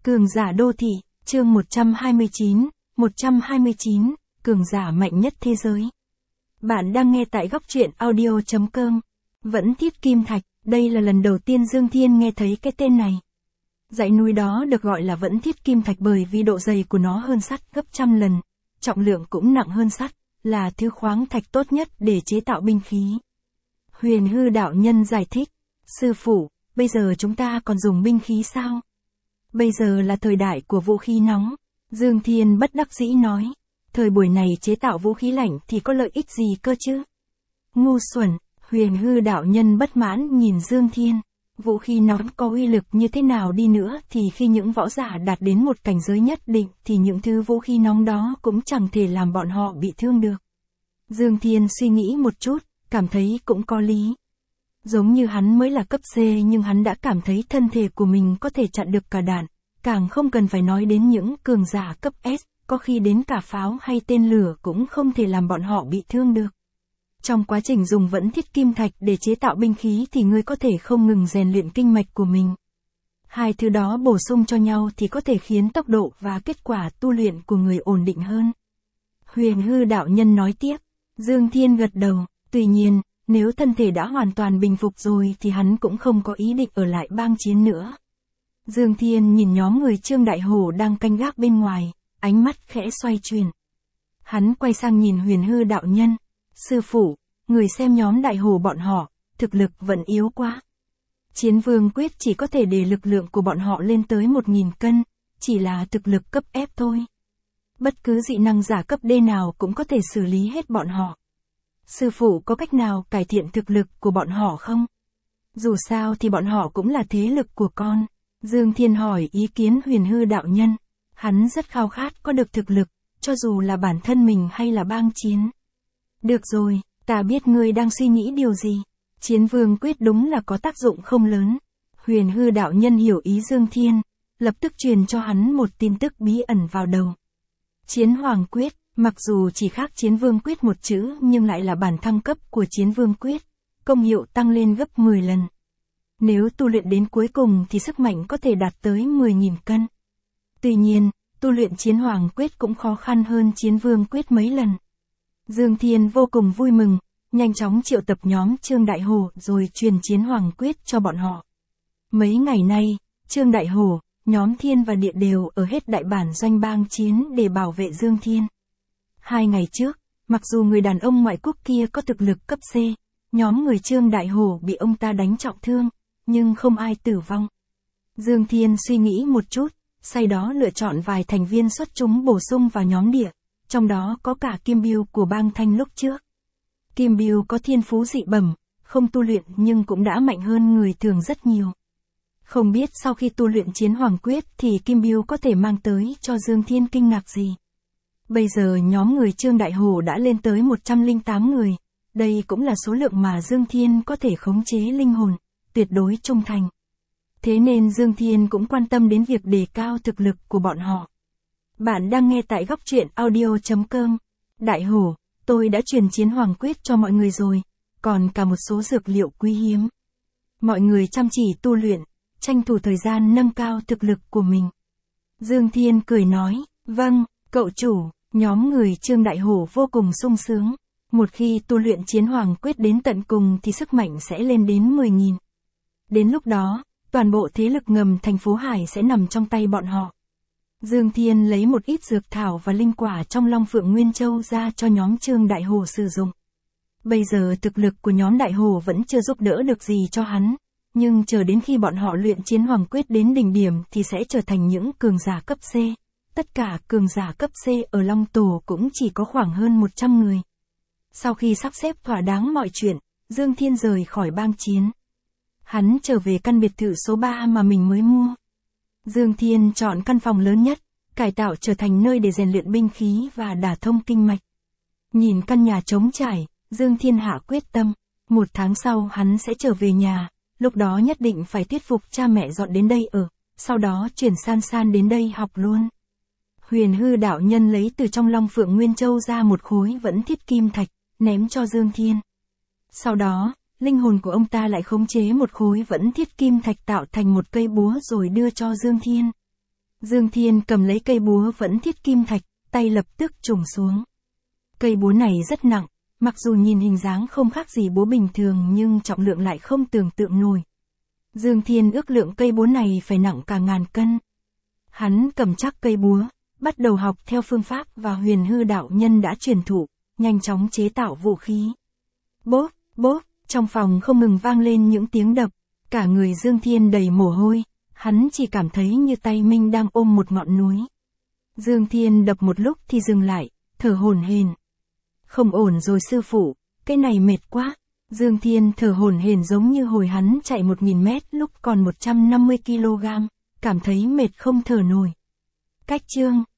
Cường giả đô thị, chương 129, cường giả mạnh nhất thế giới. Bạn đang nghe tại góc truyện audio.com. Vẫn Thiết Kim Thạch, đây là lần đầu tiên Dương Thiên nghe thấy cái tên này. Dãy núi đó được gọi là Vẫn Thiết Kim Thạch bởi vì độ dày của nó hơn sắt gấp trăm lần, trọng lượng cũng nặng hơn sắt, là thứ khoáng thạch tốt nhất để chế tạo binh khí. Huyền Hư đạo nhân giải thích, sư phụ, bây giờ chúng ta còn dùng binh khí sao? Bây giờ là thời đại của vũ khí nóng. Dương Thiên bất đắc dĩ nói, thời buổi này chế tạo vũ khí lạnh thì có lợi ích gì cơ chứ? Ngu xuẩn, Huyền Hư đạo nhân bất mãn nhìn Dương Thiên. Vũ khí nóng có uy lực như thế nào đi nữa thì khi những võ giả đạt đến một cảnh giới nhất định thì những thứ vũ khí nóng đó cũng chẳng thể làm bọn họ bị thương được. Dương Thiên suy nghĩ một chút, cảm thấy cũng có lý. Giống như hắn mới là cấp C nhưng hắn đã cảm thấy thân thể của mình có thể chặn được cả đạn, càng không cần phải nói đến những cường giả cấp S, có khi đến cả pháo hay tên lửa cũng không thể làm bọn họ bị thương được. Trong quá trình dùng Vẫn Thiết Kim Thạch để chế tạo binh khí thì ngươi có thể không ngừng rèn luyện kinh mạch của mình. Hai thứ đó bổ sung cho nhau thì có thể khiến tốc độ và kết quả tu luyện của người ổn định hơn. Huyền Hư đạo nhân nói tiếp, Dương Thiên gật đầu, tuy nhiên, nếu thân thể đã hoàn toàn bình phục rồi thì hắn cũng không có ý định ở lại bang chiến nữa. Dương Thiên nhìn nhóm người Trương Đại Hổ đang canh gác bên ngoài, ánh mắt khẽ xoay chuyển. Hắn quay sang nhìn Huyền Hư đạo nhân, sư phụ, người xem nhóm Đại Hổ bọn họ, thực lực vẫn yếu quá. Chiến vương quyết chỉ có thể để lực lượng của bọn họ lên tới 1000 cân, chỉ là thực lực cấp F thôi. Bất cứ dị năng giả cấp D nào cũng có thể xử lý hết bọn họ. Sư phụ có cách nào cải thiện thực lực của bọn họ không? Dù sao thì bọn họ cũng là thế lực của con. Dương Thiên hỏi ý kiến Huyền Hư đạo nhân. Hắn rất khao khát có được thực lực, cho dù là bản thân mình hay là bang chiến. Được rồi, ta biết ngươi đang suy nghĩ điều gì. Chiến vương quyết đúng là có tác dụng không lớn. Huyền Hư đạo nhân hiểu ý Dương Thiên, lập tức truyền cho hắn một tin tức bí ẩn vào đầu. Chiến hoàng quyết, mặc dù chỉ khác chiến vương quyết một chữ nhưng lại là bản thăng cấp của chiến vương quyết, công hiệu tăng lên gấp 10 lần. Nếu tu luyện đến cuối cùng thì sức mạnh có thể đạt tới 10.000 cân. Tuy nhiên, tu luyện chiến hoàng quyết cũng khó khăn hơn chiến vương quyết mấy lần. Dương Thiên vô cùng vui mừng, nhanh chóng triệu tập nhóm Trương Đại Hổ rồi truyền chiến hoàng quyết cho bọn họ. Mấy ngày nay, Trương Đại Hổ, nhóm Thiên và Địa đều ở hết đại bản doanh bang chiến để bảo vệ Dương Thiên. 2 ngày trước, mặc dù người đàn ông ngoại quốc kia có thực lực cấp C, nhóm người Trương Đại Hổ bị ông ta đánh trọng thương, nhưng không ai tử vong. Dương Thiên suy nghĩ một chút, sau đó lựa chọn vài thành viên xuất chúng bổ sung vào nhóm Địa, trong đó có cả Kim Biêu của bang Thanh lúc trước. Kim Biêu có thiên phú dị bẩm, không tu luyện nhưng cũng đã mạnh hơn người thường rất nhiều. Không biết sau khi tu luyện chiến hoàng quyết thì Kim Biêu có thể mang tới cho Dương Thiên kinh ngạc gì. Bây giờ nhóm người Trương Đại Hổ đã lên tới 108 người, đây cũng là số lượng mà Dương Thiên có thể khống chế linh hồn, tuyệt đối trung thành. Thế nên Dương Thiên cũng quan tâm đến việc đề cao thực lực của bọn họ. Bạn đang nghe tại góc truyện audio.com. Đại Hổ, tôi đã truyền chiến hoàng quyết cho mọi người rồi, còn cả một số dược liệu quý hiếm. Mọi người chăm chỉ tu luyện, tranh thủ thời gian nâng cao thực lực của mình. Dương Thiên cười nói, vâng, cậu chủ. Nhóm người Trương Đại Hổ vô cùng sung sướng. Một khi tu luyện chiến hoàng quyết đến tận cùng thì sức mạnh sẽ lên đến 10.000. Đến lúc đó, toàn bộ thế lực ngầm thành phố Hải sẽ nằm trong tay bọn họ. Dương Thiên lấy một ít dược thảo và linh quả trong Long Phượng Nguyên Châu ra cho nhóm Trương Đại Hổ sử dụng. Bây giờ thực lực của nhóm Đại Hổ vẫn chưa giúp đỡ được gì cho hắn, nhưng chờ đến khi bọn họ luyện chiến hoàng quyết đến đỉnh điểm thì sẽ trở thành những cường giả cấp C. Tất cả cường giả cấp C ở Long Tổ cũng chỉ có khoảng hơn 100 người. Sau khi sắp xếp thỏa đáng mọi chuyện, Dương Thiên rời khỏi bang chiến. Hắn trở về căn biệt thự số 3 mà mình mới mua. Dương Thiên chọn căn phòng lớn nhất, cải tạo trở thành nơi để rèn luyện binh khí và đả thông kinh mạch. Nhìn căn nhà trống trải, Dương Thiên hạ quyết tâm, 1 tháng sau hắn sẽ trở về nhà, lúc đó nhất định phải thuyết phục cha mẹ dọn đến đây ở, sau đó chuyển San San đến đây học luôn. Huyền Hư đạo nhân lấy từ trong Long Phượng Nguyên Châu ra một khối Vẫn Thiết Kim Thạch, ném cho Dương Thiên. Sau đó, linh hồn của ông ta lại khống chế một khối Vẫn Thiết Kim Thạch tạo thành một cây búa rồi đưa cho Dương Thiên. Dương Thiên cầm lấy cây búa vẫn thiết kim thạch, tay lập tức chùng xuống. Cây búa này rất nặng, mặc dù nhìn hình dáng không khác gì búa bình thường nhưng trọng lượng lại không tưởng tượng nổi. Dương Thiên ước lượng cây búa này phải nặng cả ngàn cân. Hắn cầm chắc cây búa, bắt đầu học theo phương pháp và huyền hư đạo nhân đã truyền thụ, nhanh chóng chế tạo vũ khí. Bốp, bốp, trong phòng không ngừng vang lên những tiếng đập, cả người Dương Thiên đầy mồ hôi, hắn chỉ cảm thấy như tay mình đang ôm một ngọn núi. Dương Thiên đập một lúc thì dừng lại, thở hổn hển. Không ổn rồi sư phụ, cái này mệt quá. Dương Thiên thở hổn hển giống như hồi hắn chạy 1000 mét lúc còn 150 kg, cảm thấy mệt không thở nổi. Cách chương